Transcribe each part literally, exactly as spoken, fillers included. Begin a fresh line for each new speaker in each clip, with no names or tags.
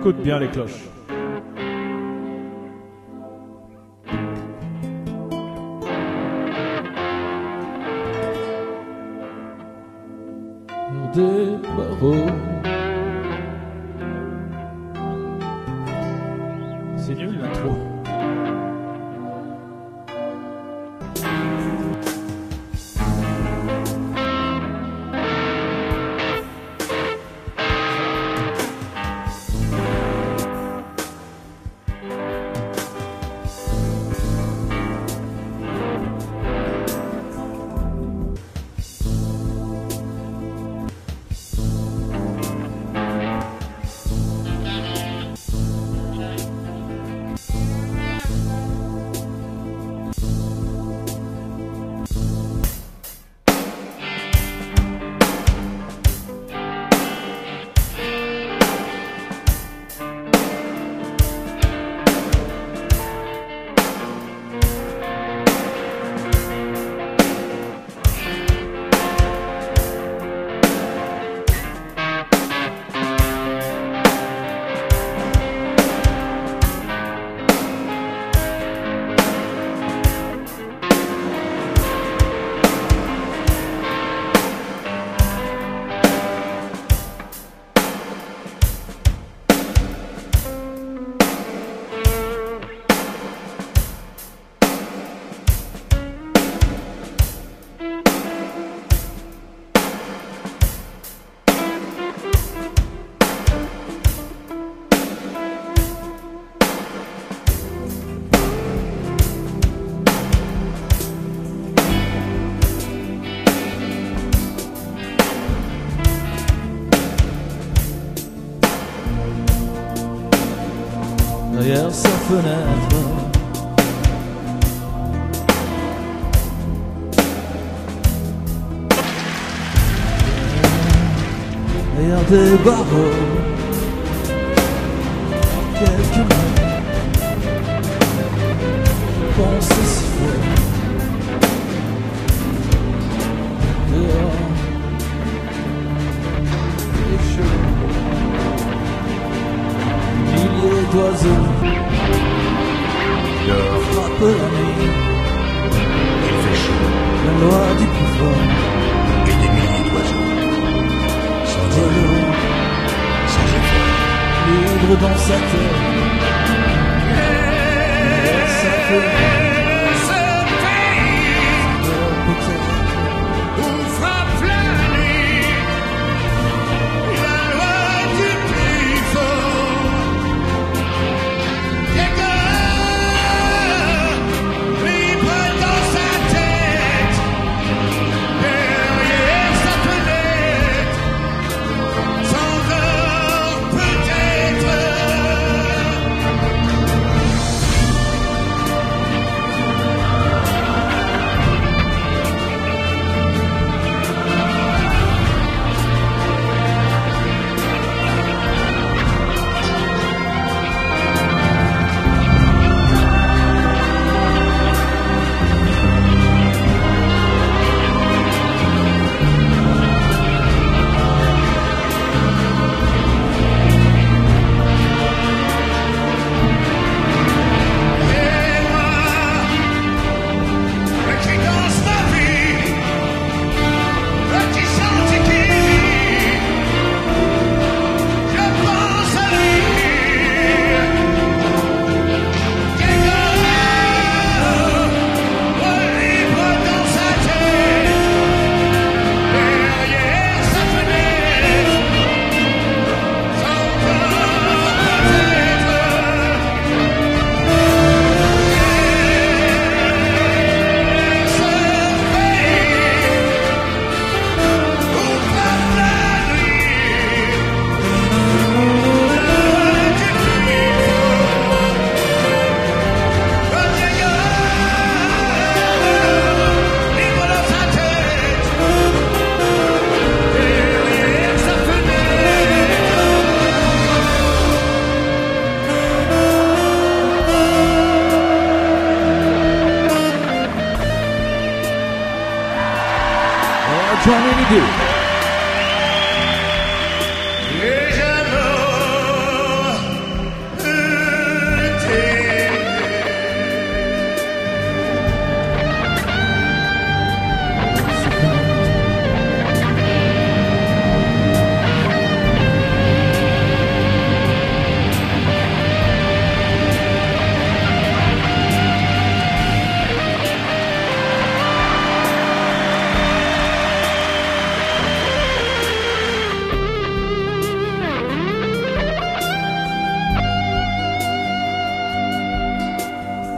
écoute bien les cloches.
Des barreaux.
C'est nul l'intro.
Derrière sa fenêtre, derrière des barreaux, quelques mains, je pensais si fort. Dehors, les cheveux, milliers d'oiseaux frappe la nuit.
Il fait chaud.
La loi du plus fort.
Et des milliers d'oiseaux. Sans
Vélo,
sans effort.
libre dans sa tête. Et ça fait Johnny Hallyday.
Les amours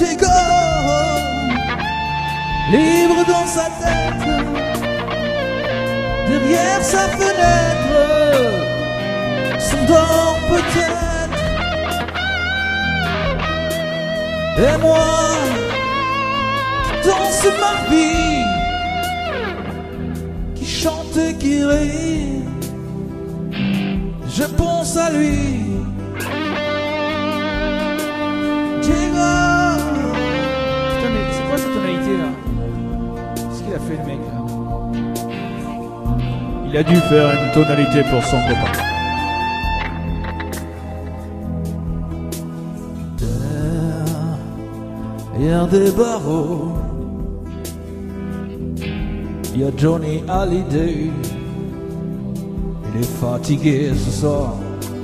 Diego, libre dans sa tête, derrière sa fenêtre, s'endort peut-être. Et moi, qui danse ma vie, qui chante et qui rit, je pense à lui. Diego.
Putain, mais c'est quoi cette tonalité là? Qu'est-ce qu'il a fait le mec là? Il a dû faire une tonalité pour son copain.
Derrière des barreaux, il y a Johnny Hallyday. Il est fatigué ce soir.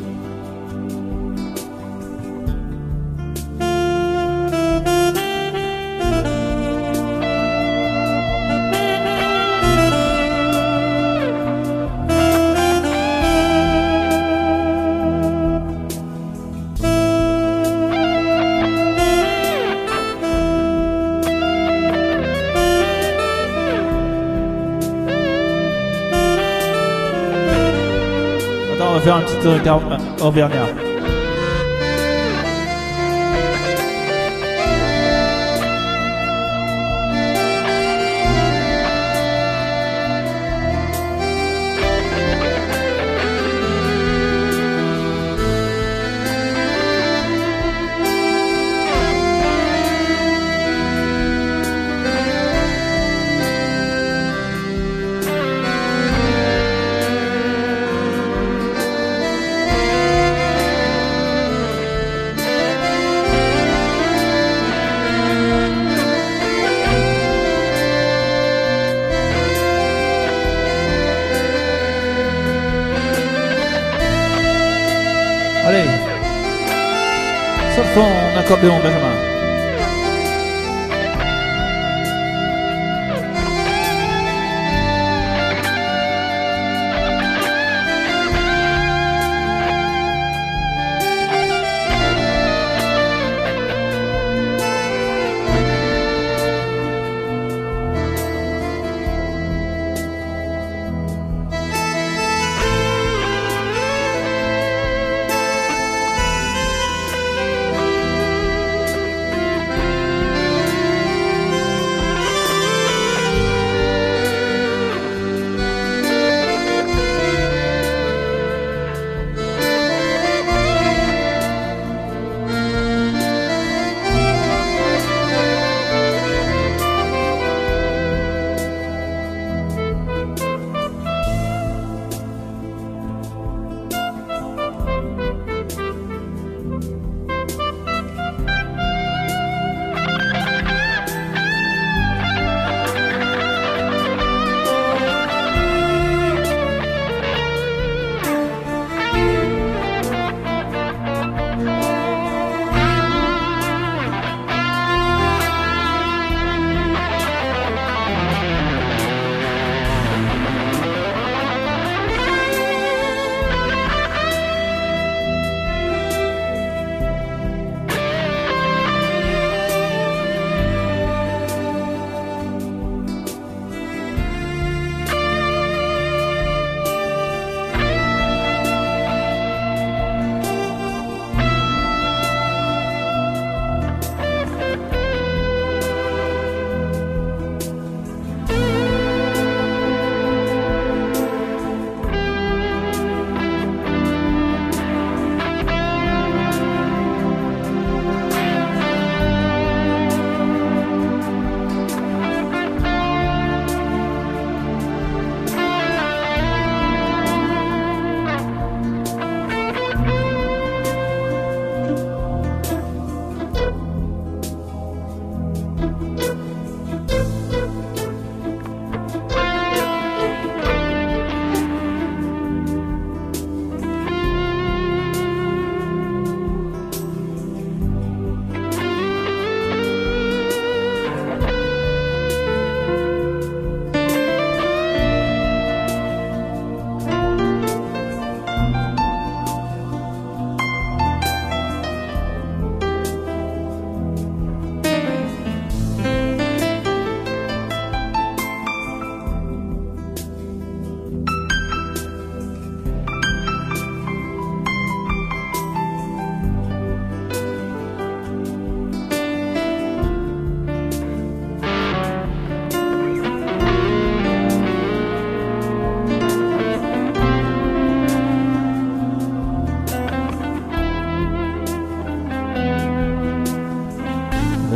Attends, on va faire un petit regard auvergnat. Allez, solfon en accordéon, Benjamin.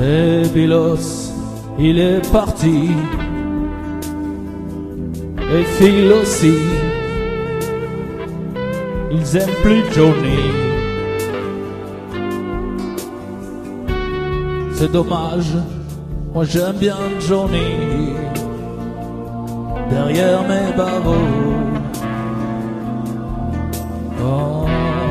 Et Bilos, il est parti. Et Phil aussi. Ils aiment plus Johnny. C'est dommage, moi j'aime bien Johnny. Derrière mes barreaux. Oh.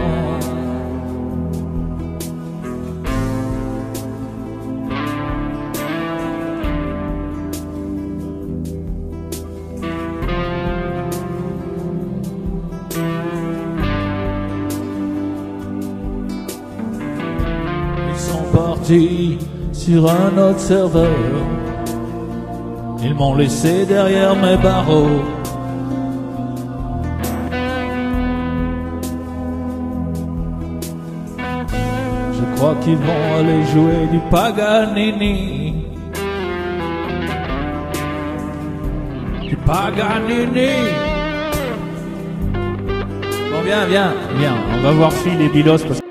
Ils sont partis sur un autre serveur. Ils m'ont laissé derrière mes barreaux. Je crois qu'ils vont aller jouer du Paganini. Du Paganini.
Bon, viens, viens, viens. On va voir Phil et Bilos parce que